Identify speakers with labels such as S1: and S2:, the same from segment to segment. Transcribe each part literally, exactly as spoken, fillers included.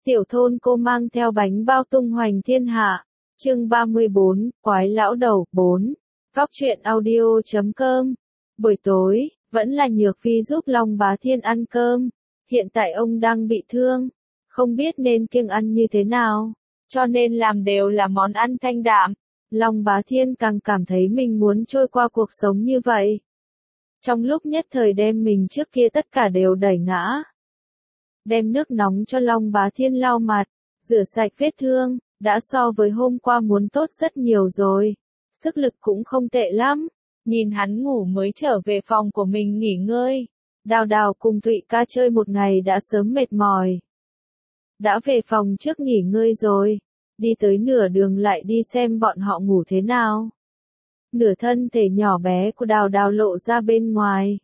S1: Tiểu thôn cô mang theo bánh bao tung hoành thiên hạ. Chương ba mươi bốn, Quái lão đầu, bốn. Góc truyện audio chấm com. Buổi tối, vẫn là Nhược Phi giúp Long Bá Thiên ăn cơm. Hiện tại ông đang bị thương, không biết nên kiêng ăn như thế nào, cho nên làm đều là món ăn thanh đạm. Long Bá Thiên càng cảm thấy mình muốn trôi qua cuộc sống như vậy. Trong lúc nhất thời đem mình trước kia tất cả đều đẩy ngã. Đem nước nóng cho Long Bá Thiên lau mặt, rửa sạch vết thương, đã so với hôm qua muốn tốt rất nhiều rồi. Sức lực cũng không tệ lắm. Nhìn hắn ngủ mới trở về phòng của mình nghỉ ngơi. Đào Đào cùng Thụy ca chơi một ngày đã sớm mệt mỏi. Đã về phòng trước nghỉ ngơi rồi. Đi tới nửa đường lại đi xem bọn họ ngủ thế nào. Nửa thân thể nhỏ bé của Đào Đào lộ ra bên ngoài.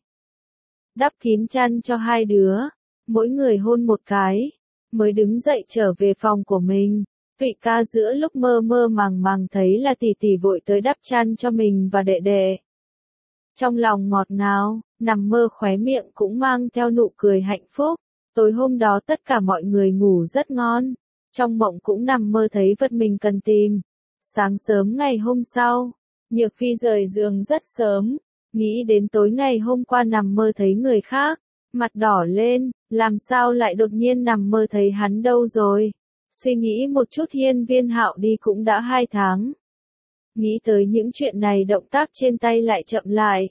S1: Đắp kín chăn cho hai đứa. Mỗi người hôn một cái. Mới đứng dậy trở về phòng của mình. Thụy ca giữa lúc mơ mơ màng màng thấy là tỷ tỷ vội tới đắp chăn cho mình và đệ đệ. Trong lòng ngọt ngào, nằm mơ khóe miệng cũng mang theo nụ cười hạnh phúc. Tối hôm đó tất cả mọi người ngủ rất ngon. Trong mộng cũng nằm mơ thấy vật mình cần tìm. Sáng sớm ngày hôm sau, Nhược Phi rời giường rất sớm. Nghĩ đến tối ngày hôm qua nằm mơ thấy người khác. Mặt đỏ lên, làm sao lại đột nhiên nằm mơ thấy hắn đâu rồi. Suy nghĩ một chút Hiên Viên Hạo đi cũng đã hai tháng. Nghĩ tới những chuyện này động tác trên tay lại chậm lại.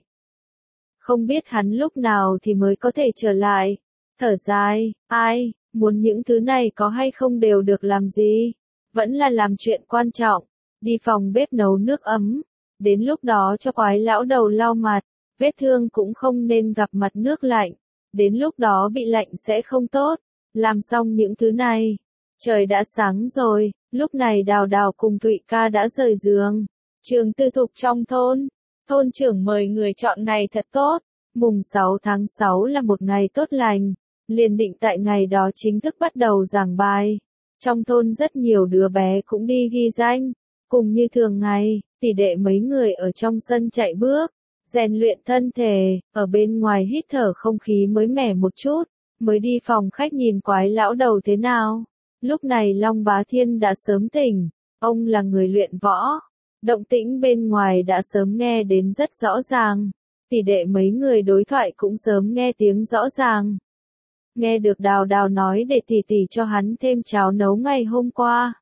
S1: Không biết hắn lúc nào thì mới có thể trở lại. Thở dài, ai, muốn những thứ này có hay không đều được làm gì. Vẫn là làm chuyện quan trọng. Đi phòng bếp nấu nước ấm. Đến lúc đó cho quái lão đầu lau mặt. Vết thương cũng không nên gặp mặt nước lạnh. Đến lúc đó bị lạnh sẽ không tốt. Làm xong những thứ này. Trời đã sáng rồi, lúc này Đào Đào cùng Thụy ca đã rời giường. Trường tư thục trong thôn. Thôn trưởng mời người chọn ngày thật tốt. Mùng sáu tháng sáu là một ngày tốt lành. Liền định tại ngày đó chính thức bắt đầu giảng bài. Trong thôn rất nhiều đứa bé cũng đi ghi danh. Cùng như thường ngày, tỷ đệ mấy người ở trong sân chạy bước. Rèn luyện thân thể, ở bên ngoài hít thở không khí mới mẻ một chút. Mới đi phòng khách nhìn quái lão đầu thế nào. Lúc này Long Bá Thiên đã sớm tỉnh, ông là người luyện võ. Động tĩnh bên ngoài đã sớm nghe đến rất rõ ràng. Tỷ đệ mấy người đối thoại cũng sớm nghe tiếng rõ ràng. Nghe được Đào Đào nói để tỷ tỷ cho hắn thêm cháo nấu ngày hôm qua.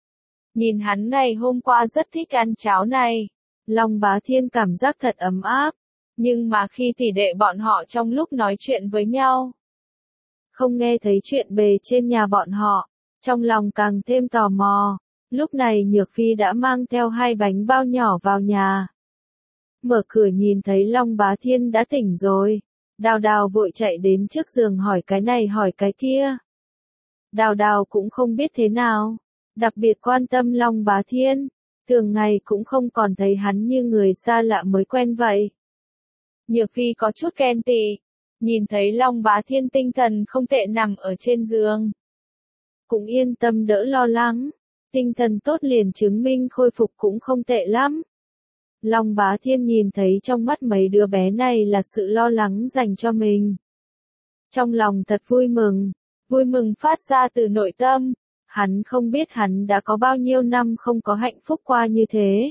S1: Nhìn hắn ngày hôm qua rất thích ăn cháo này. Long Bá Thiên cảm giác thật ấm áp. Nhưng mà khi tỷ đệ bọn họ trong lúc nói chuyện với nhau. Không nghe thấy chuyện bề trên nhà bọn họ. Trong lòng càng thêm tò mò, lúc này Nhược Phi đã mang theo hai bánh bao nhỏ vào nhà. Mở cửa nhìn thấy Long Bá Thiên đã tỉnh rồi. Đào Đào vội chạy đến trước giường hỏi cái này hỏi cái kia. Đào Đào cũng không biết thế nào, đặc biệt quan tâm Long Bá Thiên, thường ngày cũng không còn thấy hắn như người xa lạ mới quen vậy. Nhược Phi có chút ghen tị, nhìn thấy Long Bá Thiên tinh thần không tệ nằm ở trên giường. Cũng yên tâm đỡ lo lắng, tinh thần tốt liền chứng minh khôi phục cũng không tệ lắm. Long Bá Thiên nhìn thấy trong mắt mấy đứa bé này là sự lo lắng dành cho mình. Trong lòng thật vui mừng, vui mừng phát ra từ nội tâm, hắn không biết hắn đã có bao nhiêu năm không có hạnh phúc qua như thế.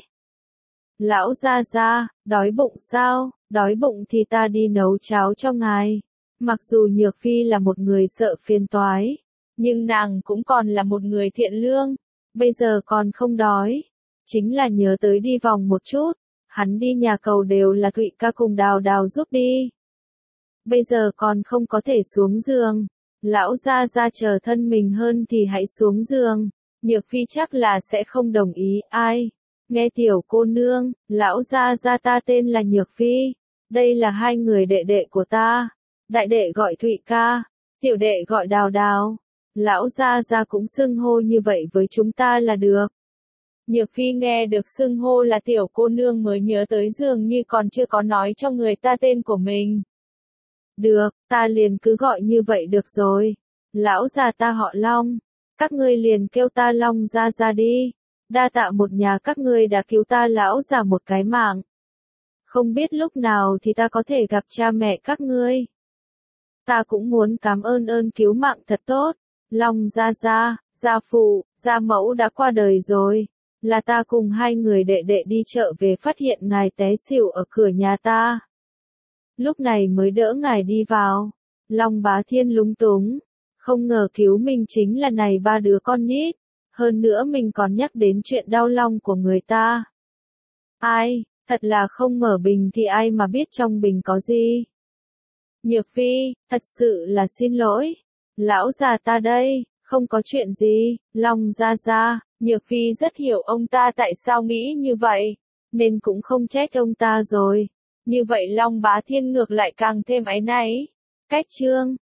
S1: Lão gia gia, đói bụng sao, đói bụng thì ta đi nấu cháo cho ngài. Mặc dù Nhược Phi là một người sợ phiền toái. Nhưng nàng cũng còn là một người thiện lương, bây giờ còn không đói. Chính là nhớ tới đi vòng một chút, hắn đi nhà cầu đều là Thụy ca cùng Đào Đào giúp đi. Bây giờ còn không có thể xuống giường, lão gia gia chờ thân mình hơn thì hãy xuống giường. Nhược Phi chắc là sẽ không đồng ý, ai? Nghe tiểu cô nương, lão gia gia ta tên là Nhược Phi, đây là hai người đệ đệ của ta. Đại đệ gọi Thụy ca, tiểu đệ gọi Đào Đào. Lão gia gia cũng xưng hô như vậy với chúng ta là được. Nhược Phi nghe được xưng hô là tiểu cô nương mới nhớ tới dường như còn chưa có nói cho người ta tên của mình. Được, ta liền cứ gọi như vậy được rồi. Lão già ta họ Long, các ngươi liền kêu ta Long gia gia đi. Đa tạ một nhà các ngươi đã cứu ta lão già một cái mạng. Không biết lúc nào thì ta có thể gặp cha mẹ các ngươi. Ta cũng muốn cảm ơn ơn cứu mạng thật tốt. Long gia gia, gia phụ, gia mẫu đã qua đời rồi. Là ta cùng hai người đệ đệ đi chợ về phát hiện ngài té xỉu ở cửa nhà ta. Lúc này mới đỡ ngài đi vào. Long Bá Thiên lúng túng. Không ngờ cứu mình chính là này ba đứa con nít. Hơn nữa mình còn nhắc đến chuyện đau lòng của người ta. Ai, thật là không mở bình thì ai mà biết trong bình có gì. Nhược Phi, thật sự là xin lỗi. Lão già ta đây, không có chuyện gì. Long gia gia, Nhược Phi rất hiểu ông ta tại sao nghĩ như vậy, nên cũng không trách ông ta rồi. Như vậy Long Bá Thiên ngược lại càng thêm áy náy. Cách chương